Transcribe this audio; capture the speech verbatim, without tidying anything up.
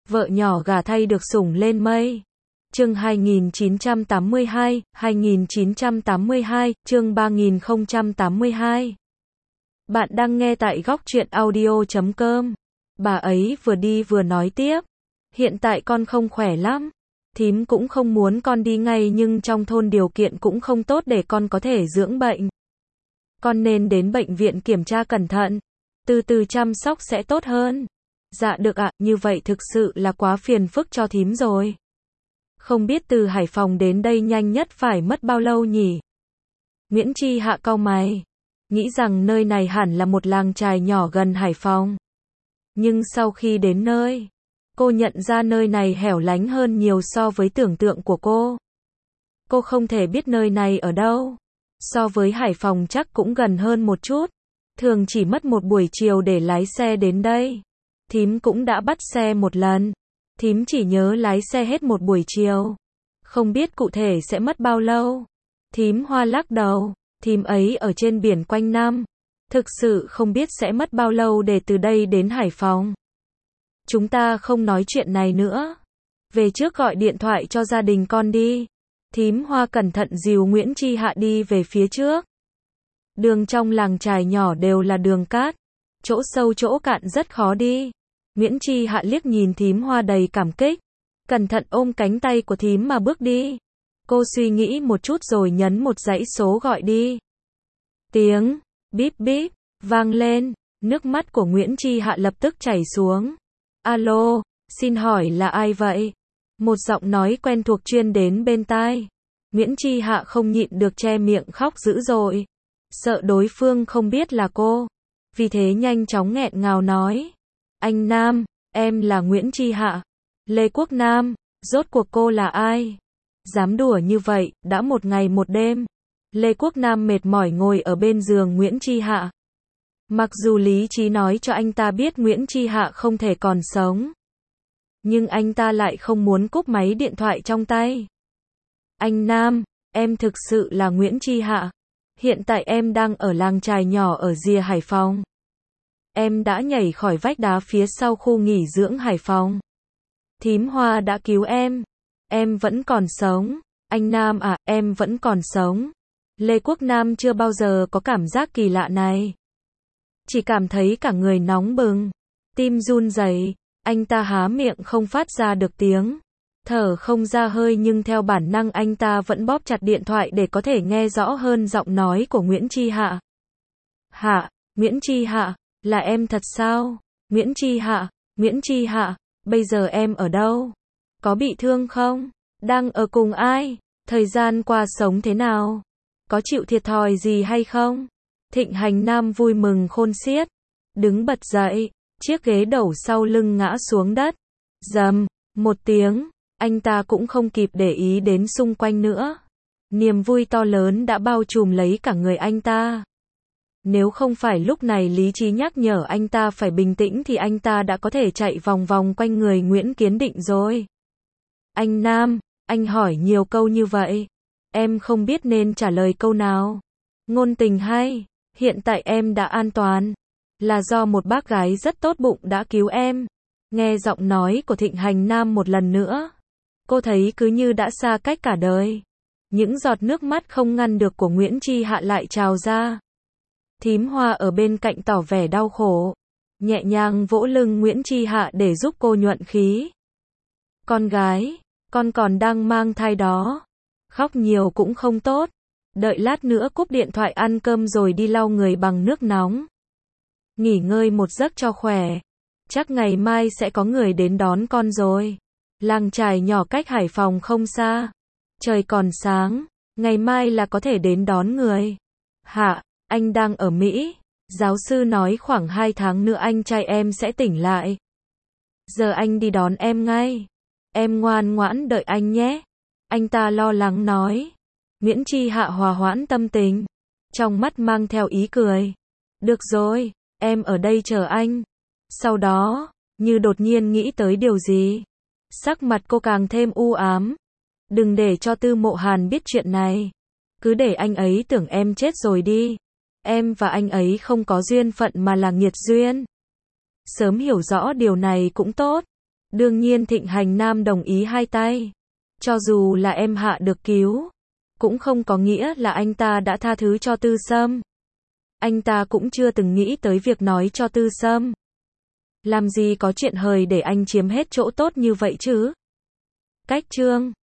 Vợ nhỏ gả thay được sủng lên mây. Chương hai nghìn chín trăm tám mươi hai, hai nghìn chín trăm tám mươi hai, chương ba nghìn không trăm tám mươi hai. Bạn đang nghe tại góc truyện audio chấm com. Bà ấy vừa đi vừa nói tiếp. Hiện tại con không khỏe lắm. Thím cũng không muốn con đi ngay, nhưng trong thôn điều kiện cũng không tốt để con có thể dưỡng bệnh. Con nên đến bệnh viện kiểm tra cẩn thận. Từ từ chăm sóc sẽ tốt hơn. Dạ được ạ, như vậy thực sự là quá phiền phức cho thím rồi. Không biết từ Hải Phòng đến đây nhanh nhất phải mất bao lâu nhỉ? Nguyễn Chi Hạ cau mày. Nghĩ rằng nơi này hẳn là một làng chài nhỏ gần Hải Phòng. Nhưng sau khi đến nơi, cô nhận ra nơi này hẻo lánh hơn nhiều so với tưởng tượng của cô. Cô không thể biết nơi này ở đâu. So với Hải Phòng chắc cũng gần hơn một chút. Thường chỉ mất một buổi chiều để lái xe đến đây. Thím cũng đã bắt xe một lần. Thím chỉ nhớ lái xe hết một buổi chiều. Không biết cụ thể sẽ mất bao lâu. Thím Hoa lắc đầu. Thím ấy ở trên biển quanh năm. Thực sự không biết sẽ mất bao lâu để từ đây đến Hải Phòng. Chúng ta không nói chuyện này nữa. Về trước gọi điện thoại cho gia đình con đi. Thím Hoa cẩn thận dìu Nguyễn Chi Hạ đi về phía trước. Đường trong làng chài nhỏ đều là đường cát. Chỗ sâu chỗ cạn rất khó đi. Nguyễn Chi Hạ liếc nhìn thím Hoa đầy cảm kích. Cẩn thận ôm cánh tay của thím mà bước đi. Cô suy nghĩ một chút rồi nhấn một dãy số gọi đi. Tiếng bíp bíp vang lên. Nước mắt của Nguyễn Chi Hạ lập tức chảy xuống. Alo, xin hỏi là ai vậy? Một giọng nói quen thuộc truyền đến bên tai. Nguyễn Chi Hạ không nhịn được che miệng khóc dữ dội. Sợ đối phương không biết là cô. Vì thế nhanh chóng nghẹn ngào nói. Anh Nam, em là Nguyễn Chi Hạ. Lê Quốc Nam, rốt cuộc cô là ai? Dám đùa như vậy, đã một ngày một đêm. Lê Quốc Nam mệt mỏi ngồi ở bên giường Nguyễn Chi Hạ. Mặc dù lý trí nói cho anh ta biết Nguyễn Chi Hạ không thể còn sống. Nhưng anh ta lại không muốn cúp máy điện thoại trong tay. Anh Nam, em thực sự là Nguyễn Chi Hạ. Hiện tại em đang ở làng chài nhỏ ở rìa Hải Phòng. Em đã nhảy khỏi vách đá phía sau khu nghỉ dưỡng Hải Phòng. Thím Hoa đã cứu em. Em vẫn còn sống. Anh Nam à, em vẫn còn sống. Lê Quốc Nam chưa bao giờ có cảm giác kỳ lạ này. Chỉ cảm thấy cả người nóng bừng. Tim run rẩy. Anh ta há miệng không phát ra được tiếng. Thở không ra hơi, nhưng theo bản năng anh ta vẫn bóp chặt điện thoại để có thể nghe rõ hơn giọng nói của Nguyễn Chi Hạ. Hạ, Nguyễn Chi Hạ, là em thật sao? Nguyễn Chi Hạ, Nguyễn Chi Hạ, bây giờ em ở đâu? Có bị thương không? Đang ở cùng ai? Thời gian qua sống thế nào? Có chịu thiệt thòi gì hay không? Thịnh Hành Nam vui mừng khôn xiết. Đứng bật dậy, chiếc ghế đầu sau lưng ngã xuống đất. Rầm, một tiếng, anh ta cũng không kịp để ý đến xung quanh nữa. Niềm vui to lớn đã bao trùm lấy cả người anh ta. Nếu không phải lúc này lý trí nhắc nhở anh ta phải bình tĩnh thì anh ta đã có thể chạy vòng vòng quanh người Nguyễn Kiến Định rồi. Anh Nam, anh hỏi nhiều câu như vậy. Em không biết nên trả lời câu nào. Ngôn tình hay, hiện tại em đã an toàn. Là do một bác gái rất tốt bụng đã cứu em. Nghe giọng nói của Thịnh Hành Nam một lần nữa. Cô thấy cứ như đã xa cách cả đời. Những giọt nước mắt không ngăn được của Nguyễn Chi Hạ lại trào ra. Thím Hoa ở bên cạnh tỏ vẻ đau khổ. Nhẹ nhàng vỗ lưng Nguyễn Chi Hạ để giúp cô nhuận khí. Con gái, con còn đang mang thai đó. Khóc nhiều cũng không tốt. Đợi lát nữa cúp điện thoại ăn cơm rồi đi lau người bằng nước nóng. Nghỉ ngơi một giấc cho khỏe. Chắc ngày mai sẽ có người đến đón con rồi. Làng chài nhỏ cách Hải Phòng không xa. Trời còn sáng, ngày mai là có thể đến đón người. Hạ, anh đang ở Mỹ. Giáo sư nói khoảng hai tháng nữa anh trai em sẽ tỉnh lại. Giờ anh đi đón em ngay. Em ngoan ngoãn đợi anh nhé. Anh ta lo lắng nói. Nguyễn Chi Hạ hòa hoãn tâm tình. Trong mắt mang theo ý cười. Được rồi, em ở đây chờ anh. Sau đó, như đột nhiên nghĩ tới điều gì. Sắc mặt cô càng thêm u ám. Đừng để cho Tư Mộ Hàn biết chuyện này. Cứ để anh ấy tưởng em chết rồi đi. Em và anh ấy không có duyên phận mà là nghiệt duyên. Sớm hiểu rõ điều này cũng tốt. Đương nhiên Thịnh Hành Nam đồng ý hai tay. Cho dù là em Hạ được cứu, cũng không có nghĩa là anh ta đã tha thứ cho Tư Sâm. Anh ta cũng chưa từng nghĩ tới việc nói cho Tư Sâm. Làm gì có chuyện hời để anh chiếm hết chỗ tốt như vậy chứ? Cách chương